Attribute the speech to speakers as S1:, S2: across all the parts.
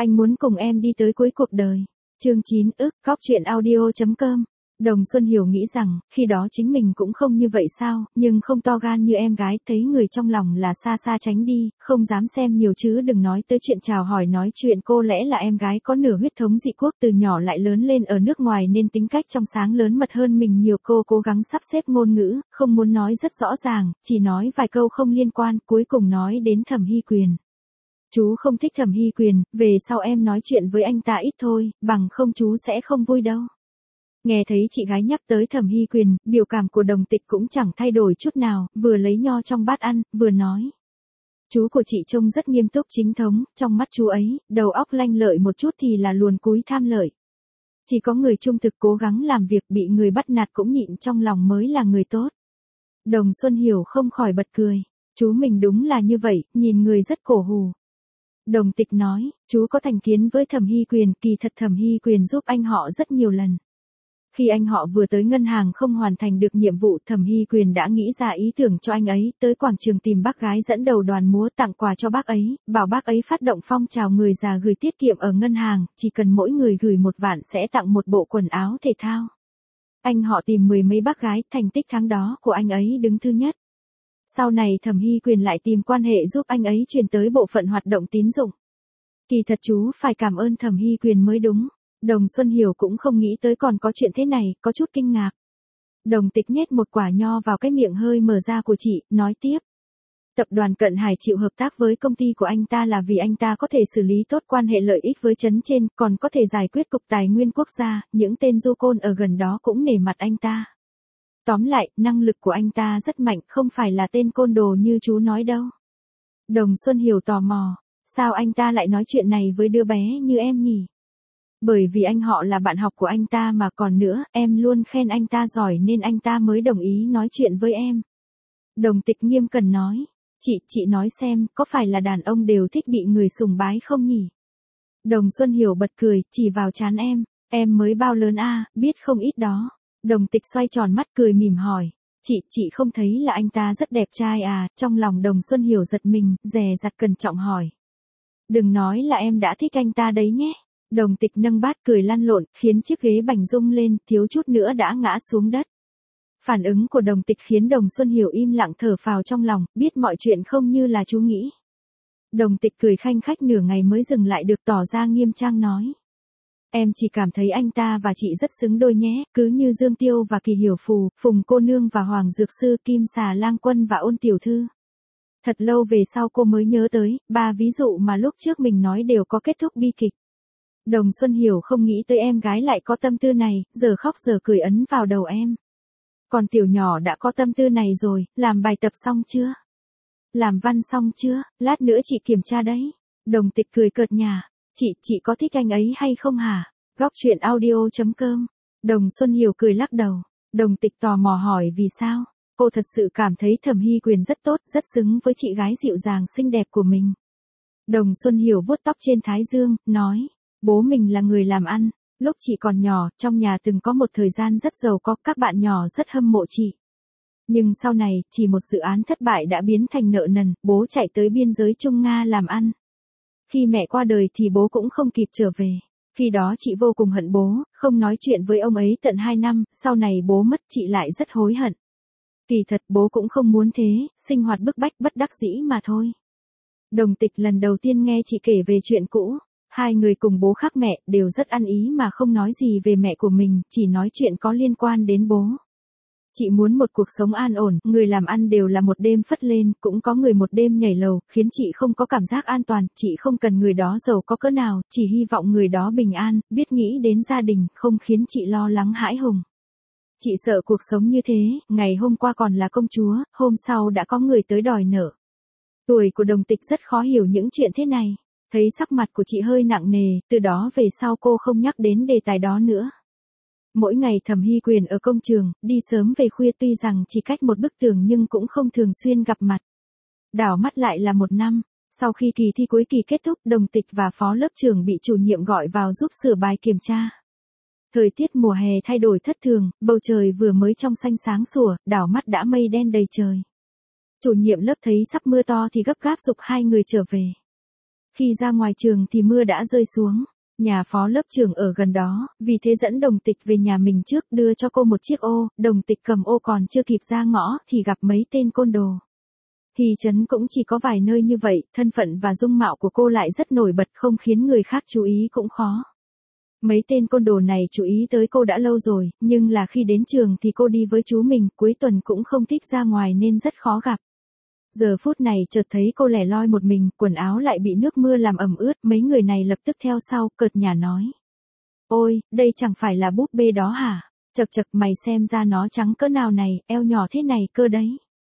S1: Anh muốn cùng em đi tới cuối cuộc đời. Chương 9 Góc truyện audio.com. Đồng Xuân Hiểu nghĩ rằng, khi đó chính mình cũng không như vậy sao, nhưng không to gan như em gái, thấy người trong lòng là xa xa tránh đi, không dám xem nhiều chứ đừng nói tới chuyện chào hỏi nói chuyện. Cô lẽ là em gái có nửa huyết thống dị quốc, từ nhỏ lại lớn lên ở nước ngoài nên tính cách trong sáng lớn mật hơn mình nhiều. Cô cố gắng sắp xếp ngôn ngữ, không muốn nói rất rõ ràng, chỉ nói vài câu không liên quan, cuối cùng nói đến Thẩm Hy Quyền. Chú không thích Thẩm Hy Quyền, về sau em nói chuyện với anh ta ít thôi, bằng không chú sẽ không vui đâu. Nghe thấy chị gái nhắc tới Thẩm Hy Quyền, biểu cảm của Đồng Tịch cũng chẳng thay đổi chút nào, vừa lấy nho trong bát ăn, vừa nói. Chú của chị trông rất nghiêm túc chính thống, trong mắt chú ấy, đầu óc lanh lợi một chút thì là luồn cúi tham lợi. Chỉ có người trung thực cố gắng làm việc bị người bắt nạt cũng nhịn trong lòng mới là người tốt. Đồng Xuân Hiểu không khỏi bật cười. Chú mình đúng là như vậy, nhìn người rất cổ hù. Đồng Tịch nói, chú có thành kiến với Thẩm Hy Quyền, kỳ thật Thẩm Hy Quyền giúp anh họ rất nhiều lần. Khi anh họ vừa tới ngân hàng không hoàn thành được nhiệm vụ, Thẩm Hy Quyền đã nghĩ ra ý tưởng cho anh ấy, tới quảng trường tìm bác gái dẫn đầu đoàn múa tặng quà cho bác ấy, bảo bác ấy phát động phong trào người già gửi tiết kiệm ở ngân hàng, chỉ cần mỗi người gửi 1 vạn sẽ tặng một bộ quần áo thể thao. Anh họ tìm 10 mấy bác gái, thành tích tháng đó của anh ấy đứng thứ nhất. Sau này Thẩm Hy Quyền lại tìm quan hệ giúp anh ấy chuyển tới bộ phận hoạt động tín dụng. Kỳ thật chú phải cảm ơn Thẩm Hy Quyền mới đúng. Đồng Xuân Hiểu cũng không nghĩ tới còn có chuyện thế này, có chút kinh ngạc. Đồng Tịch nhét một quả nho vào cái miệng hơi mở ra của chị, nói tiếp. Tập đoàn Cận Hải chịu hợp tác với công ty của anh ta là vì anh ta có thể xử lý tốt quan hệ lợi ích với trấn trên, còn có thể giải quyết cục tài nguyên quốc gia, những tên du côn ở gần đó cũng nể mặt anh ta. Tóm lại, năng lực của anh ta rất mạnh, không phải là tên côn đồ như chú nói đâu. Đồng Xuân Hiểu tò mò, sao anh ta lại nói chuyện này với đứa bé như em nhỉ? Bởi vì anh họ là bạn học của anh ta mà, còn nữa, em luôn khen anh ta giỏi nên anh ta mới đồng ý nói chuyện với em. Đồng Tịch nghiêm cẩn nói, chị nói xem, có phải là đàn ông đều thích bị người sùng bái không nhỉ? Đồng Xuân Hiểu bật cười, chỉ vào trán em mới bao lớn a, biết không ít đó. Đồng Tịch xoay tròn mắt cười mỉm hỏi, chị không thấy là anh ta rất đẹp trai à? Trong lòng Đồng Xuân Hiểu giật mình, dè dặt cẩn trọng hỏi. Đừng nói là em đã thích anh ta đấy nhé. Đồng Tịch nâng bát cười lăn lộn, khiến chiếc ghế bành rung lên, thiếu chút nữa đã ngã xuống đất. Phản ứng của Đồng Tịch khiến Đồng Xuân Hiểu im lặng thở phào trong lòng, biết mọi chuyện không như là chú nghĩ. Đồng Tịch cười khanh khách nửa ngày mới dừng lại được, tỏ ra nghiêm trang nói. Em chỉ cảm thấy anh ta và chị rất xứng đôi nhé, cứ như Dương Tiêu và Kỳ Hiểu Phù, Phùng cô nương và Hoàng Dược Sư, Kim Xà Lang Quân và Ôn Tiểu Thư. Thật lâu về sau cô mới nhớ tới, 3 ví dụ mà lúc trước mình nói đều có kết thúc bi kịch. Đồng Xuân Hiểu không nghĩ tới em gái lại có tâm tư này, giờ khóc giờ cười ấn vào đầu em. Còn tiểu nhỏ đã có tâm tư này rồi, làm bài tập xong chưa? Làm văn xong chưa? Lát nữa chị kiểm tra đấy. Đồng Tịch cười cợt nhả. Chị có thích anh ấy hay không hả? Góc truyện audio.com. Đồng Xuân Hiểu cười lắc đầu. Đồng Tịch tò mò hỏi vì sao? Cô thật sự cảm thấy Thẩm Hy Quyền rất tốt, rất xứng với chị gái dịu dàng xinh đẹp của mình. Đồng Xuân Hiểu vuốt tóc trên thái dương, nói. Bố mình là người làm ăn, lúc chị còn nhỏ, trong nhà từng có một thời gian rất giàu có, các bạn nhỏ rất hâm mộ chị. Nhưng sau này, chỉ một dự án thất bại đã biến thành nợ nần, bố chạy tới biên giới Trung Nga làm ăn. Khi mẹ qua đời thì bố cũng không kịp trở về. Khi đó chị vô cùng hận bố, không nói chuyện với ông ấy tận 2 năm, sau này bố mất chị lại rất hối hận. Kỳ thật bố cũng không muốn thế, sinh hoạt bức bách bất đắc dĩ mà thôi. Đồng Tịch lần đầu tiên nghe chị kể về chuyện cũ. Hai người cùng bố khác mẹ, đều rất ăn ý mà không nói gì về mẹ của mình, chỉ nói chuyện có liên quan đến bố. Chị muốn một cuộc sống an ổn, người làm ăn đều là một đêm phất lên, cũng có người một đêm nhảy lầu, khiến chị không có cảm giác an toàn, chị không cần người đó giàu có cỡ nào, chỉ hy vọng người đó bình an, biết nghĩ đến gia đình, không khiến chị lo lắng hãi hùng. Chị sợ cuộc sống như thế, ngày hôm qua còn là công chúa, hôm sau đã có người tới đòi nợ. Tuổi của Đồng Tịch rất khó hiểu những chuyện thế này. Thấy sắc mặt của chị hơi nặng nề, từ đó về sau cô không nhắc đến đề tài đó nữa. Mỗi ngày Thẩm Hy Quyền ở công trường, đi sớm về khuya, tuy rằng chỉ cách một bức tường nhưng cũng không thường xuyên gặp mặt. Đảo mắt lại là 1 năm, sau khi kỳ thi cuối kỳ kết thúc, Đồng Tịch và phó lớp trưởng bị chủ nhiệm gọi vào giúp sửa bài kiểm tra. Thời tiết mùa hè thay đổi thất thường, bầu trời vừa mới trong xanh sáng sủa, đảo mắt đã mây đen đầy trời. Chủ nhiệm lớp thấy sắp mưa to thì gấp gáp giục 2 người trở về. Khi ra ngoài trường thì mưa đã rơi xuống. Nhà phó lớp trưởng ở gần đó, vì thế dẫn Đồng Tịch về nhà mình trước, đưa cho cô một chiếc ô. Đồng Tịch cầm ô còn chưa kịp ra ngõ thì gặp mấy tên côn đồ. Hy trấn cũng chỉ có vài nơi như vậy, thân phận và dung mạo của cô lại rất nổi bật, không khiến người khác chú ý cũng khó. Mấy tên côn đồ này chú ý tới cô đã lâu rồi, nhưng là khi đến trường thì cô đi với chú mình, cuối tuần cũng không thích ra ngoài nên rất khó gặp. Giờ phút này chợt thấy cô lẻ loi một mình, quần áo lại bị nước mưa làm ẩm ướt, mấy người này lập tức theo sau, cợt nhả nói. Ôi, đây chẳng phải là búp bê đó hả? Chật chật, mày xem ra nó trắng cỡ nào này, eo nhỏ thế này cơ đấy.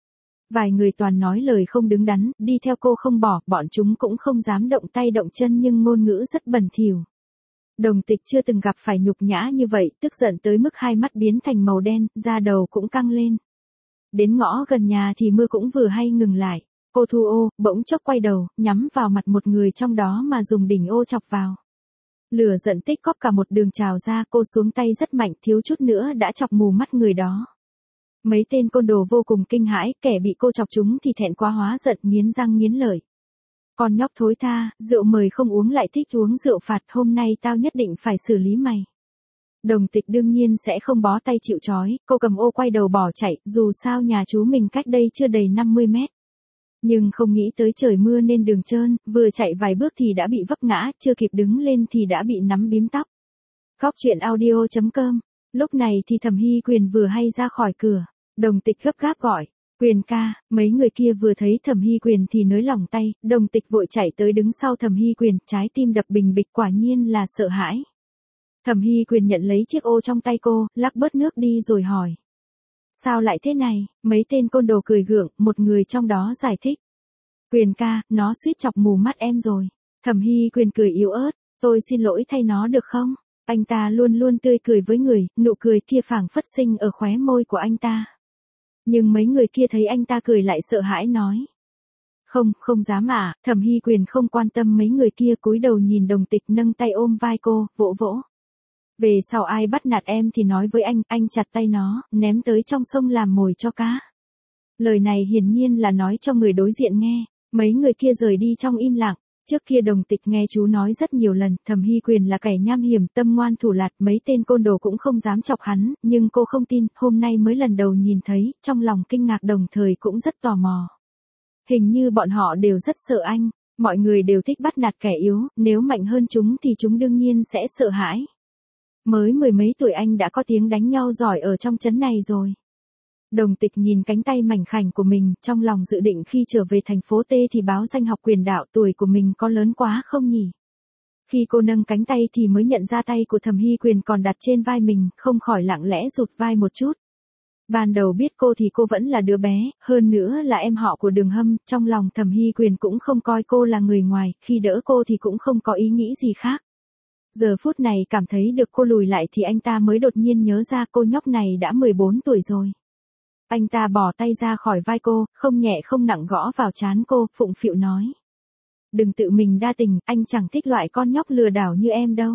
S1: Vài người toàn nói lời không đứng đắn, đi theo cô không bỏ, bọn chúng cũng không dám động tay động chân nhưng ngôn ngữ rất bẩn thỉu. Đồng Tịch chưa từng gặp phải nhục nhã như vậy, tức giận tới mức hai mắt biến thành màu đen, da đầu cũng căng lên. Đến ngõ gần nhà thì mưa cũng vừa hay ngừng lại. Cô thu ô, bỗng chốc quay đầu, nhắm vào mặt một người trong đó mà dùng đỉnh ô chọc vào. Lửa giận tích góp cả một đường trào ra, cô xuống tay rất mạnh, thiếu chút nữa đã chọc mù mắt người đó. Mấy tên côn đồ vô cùng kinh hãi, kẻ bị cô chọc chúng thì thẹn quá hóa giận, nghiến răng nghiến lợi. Con nhóc thối tha, rượu mời không uống lại thích uống rượu phạt, hôm nay tao nhất định phải xử lý mày. Đồng Tịch đương nhiên sẽ không bó tay chịu trói, cô cầm ô quay đầu bỏ chạy, dù sao nhà chú mình cách đây chưa đầy 50 mét. Nhưng không nghĩ tới trời mưa nên đường trơn, vừa chạy vài bước thì đã bị vấp ngã, chưa kịp đứng lên thì đã bị nắm bím tóc. Góc truyện audio.com. Lúc này thì Thẩm Hy Quyền vừa hay ra khỏi cửa. Đồng Tịch gấp gáp gọi. Quyền ca, mấy người kia vừa thấy Thẩm Hy Quyền thì nới lỏng tay, Đồng Tịch vội chạy tới đứng sau Thẩm Hy Quyền, trái tim đập bình bịch, quả nhiên là sợ hãi. Thẩm Hy Quyền nhận lấy chiếc ô trong tay cô, lắc bớt nước đi rồi hỏi. Sao lại thế này? Mấy tên côn đồ cười gượng, một người trong đó giải thích. Quyền ca, nó suýt chọc mù mắt em rồi. Thẩm Hy Quyền cười yếu ớt, tôi xin lỗi thay nó được không? Anh ta luôn luôn tươi cười với người, nụ cười kia phảng phất sinh ở khóe môi của anh ta. Nhưng mấy người kia thấy anh ta cười lại sợ hãi nói. Không, không dám à, Thẩm Hy Quyền không quan tâm mấy người kia, cúi đầu nhìn Đồng Tịch nâng tay ôm vai cô, vỗ vỗ. Về sau ai bắt nạt em thì nói với anh chặt tay nó, ném tới trong sông làm mồi cho cá. Lời này hiển nhiên là nói cho người đối diện nghe, mấy người kia rời đi trong im lặng. Trước kia Đồng Tịch nghe chú nói rất nhiều lần, Thẩm Hy Quyền là kẻ nham hiểm, tâm ngoan thủ lạt, mấy tên côn đồ cũng không dám chọc hắn, nhưng cô không tin, hôm nay mới lần đầu nhìn thấy, trong lòng kinh ngạc đồng thời cũng rất tò mò. Hình như bọn họ đều rất sợ anh, mọi người đều thích bắt nạt kẻ yếu, nếu mạnh hơn chúng thì chúng đương nhiên sẽ sợ hãi. Mới mười mấy tuổi anh đã có tiếng đánh nhau giỏi ở trong trấn này rồi. Đồng Tịch nhìn cánh tay mảnh khảnh của mình, trong lòng dự định khi trở về thành phố T thì báo danh học quyền đạo, tuổi của mình có lớn quá không nhỉ? Khi cô nâng cánh tay thì mới nhận ra tay của Thẩm Hy Quyền còn đặt trên vai mình, không khỏi lặng lẽ rụt vai một chút. Ban đầu biết cô thì cô vẫn là đứa bé, hơn nữa là em họ của Đường Hâm, trong lòng Thẩm Hy Quyền cũng không coi cô là người ngoài, khi đỡ cô thì cũng không có ý nghĩ gì khác. Giờ phút này cảm thấy được cô lùi lại thì anh ta mới đột nhiên nhớ ra cô nhóc này đã 14 tuổi rồi. Anh ta bỏ tay ra khỏi vai cô, không nhẹ không nặng gõ vào trán cô, phụng phịu nói. Đừng tự mình đa tình, anh chẳng thích loại con nhóc lừa đảo như em đâu.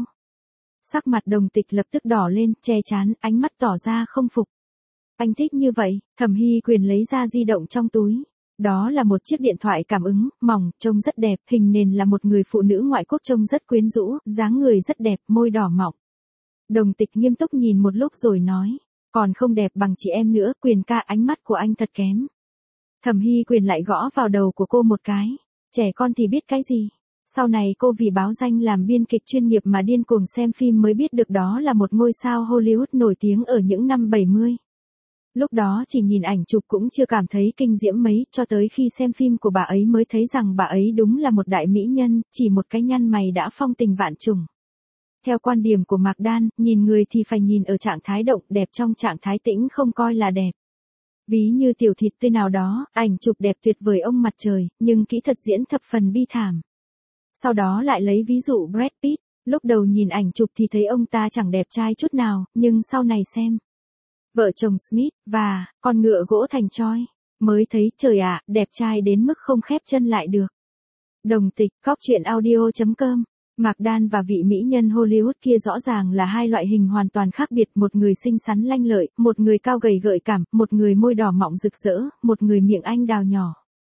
S1: Sắc mặt Đồng Tịch lập tức đỏ lên, che trán, ánh mắt tỏ ra không phục. Anh thích như vậy, Thẩm Hy Quyền lấy ra di động trong túi. Đó là một chiếc điện thoại cảm ứng, mỏng, trông rất đẹp, hình nền là một người phụ nữ ngoại quốc trông rất quyến rũ, dáng người rất đẹp, môi đỏ mọng. Đồng Tịch nghiêm túc nhìn một lúc rồi nói. Còn không đẹp bằng chị em nữa, Quyền ca, ánh mắt của anh thật kém. Thẩm Hy Quyền lại gõ vào đầu của cô một cái. Trẻ con thì biết cái gì. Sau này cô vì báo danh làm biên kịch chuyên nghiệp mà điên cuồng xem phim mới biết được đó là một ngôi sao Hollywood nổi tiếng ở những năm 70. Lúc đó chỉ nhìn ảnh chụp cũng chưa cảm thấy kinh diễm mấy, cho tới khi xem phim của bà ấy mới thấy rằng bà ấy đúng là một đại mỹ nhân, chỉ một cái nhăn mày đã phong tình vạn trùng. Theo quan điểm của Mạc Đan, nhìn người thì phải nhìn ở trạng thái động, đẹp trong trạng thái tĩnh không coi là đẹp. Ví như tiểu thịt tươi nào đó, ảnh chụp đẹp tuyệt vời ông mặt trời, nhưng kỹ thuật diễn thập phần bi thảm. Sau đó lại lấy ví dụ Brad Pitt, lúc đầu nhìn ảnh chụp thì thấy ông ta chẳng đẹp trai chút nào, nhưng sau này xem Vợ chồng Smith và Con ngựa gỗ thành Troy, mới thấy trời ạ, đẹp trai đến mức không khép chân lại được. Đồng Tịch, góc truyện audio.com. Mạc Đan và vị mỹ nhân Hollywood kia rõ ràng là hai loại hình hoàn toàn khác biệt, một người xinh xắn lanh lợi, một người cao gầy gợi cảm, một người môi đỏ mọng rực rỡ, một người miệng anh đào nhỏ.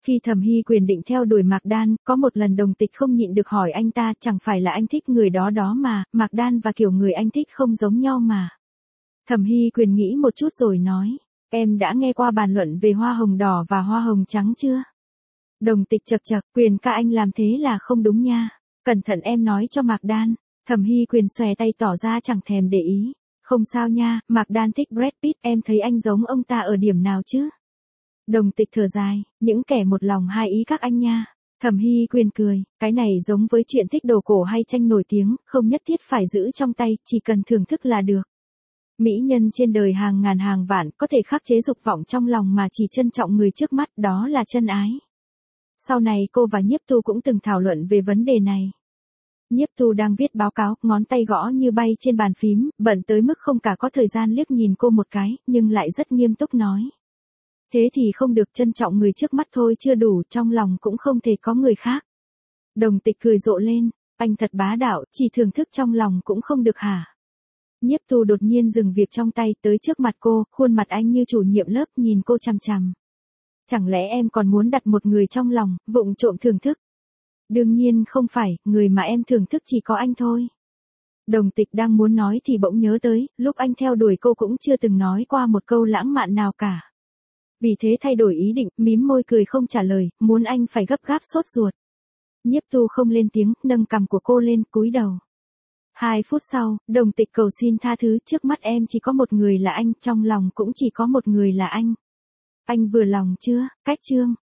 S1: Khi Thẩm Hy Quyền định theo đuổi Mạc Đan, có một lần Đồng Tịch không nhịn được hỏi anh ta, chẳng phải là anh thích người đó đó mà, Mạc Đan và kiểu người anh thích không giống nhau mà. Thẩm Hy Quyền nghĩ một chút rồi nói, em đã nghe qua bàn luận về hoa hồng đỏ và hoa hồng trắng chưa? Đồng Tịch chậc chậc, Quyền ca anh làm thế là không đúng nha. Cẩn thận em nói cho Mạc Đan. Thẩm Hy Quyền xòe tay tỏ ra chẳng thèm để ý. Không sao nha, Mạc Đan thích Brad Pitt, em thấy anh giống ông ta ở điểm nào chứ? Đồng Tịch thở dài, những kẻ một lòng hai ý các anh nha. Thẩm Hy Quyền cười, cái này giống với chuyện thích đồ cổ hay tranh nổi tiếng, không nhất thiết phải giữ trong tay, chỉ cần thưởng thức là được. Mỹ nhân trên đời hàng ngàn hàng vạn, có thể khắc chế dục vọng trong lòng mà chỉ trân trọng người trước mắt, đó là chân ái. Sau này cô và Nhiếp Tu cũng từng thảo luận về vấn đề này. Nhiếp Tu đang viết báo cáo, ngón tay gõ như bay trên bàn phím, bận tới mức không cả có thời gian liếc nhìn cô một cái, nhưng lại rất nghiêm túc nói. Thế thì không được, trân trọng người trước mắt thôi chưa đủ, trong lòng cũng không thể có người khác. Đồng Tịch cười rộ lên, anh thật bá đạo, chỉ thưởng thức trong lòng cũng không được hả? Nhiếp Tu đột nhiên dừng việc trong tay tới trước mặt cô, khuôn mặt anh như chủ nhiệm lớp nhìn cô chằm chằm. Chẳng lẽ em còn muốn đặt một người trong lòng, vụng trộm thưởng thức? Đương nhiên không phải, người mà em thưởng thức chỉ có anh thôi. Đồng Tịch đang muốn nói thì bỗng nhớ tới, lúc anh theo đuổi cô cũng chưa từng nói qua một câu lãng mạn nào cả. Vì thế thay đổi ý định, mím môi cười không trả lời, muốn anh phải gấp gáp sốt ruột. Nhiếp Tu không lên tiếng, nâng cằm của cô lên, cúi đầu. 2 phút sau, Đồng Tịch cầu xin tha thứ, trước mắt em chỉ có một người là anh, trong lòng cũng chỉ có một người là anh. Anh vừa lòng chưa? Cách chương.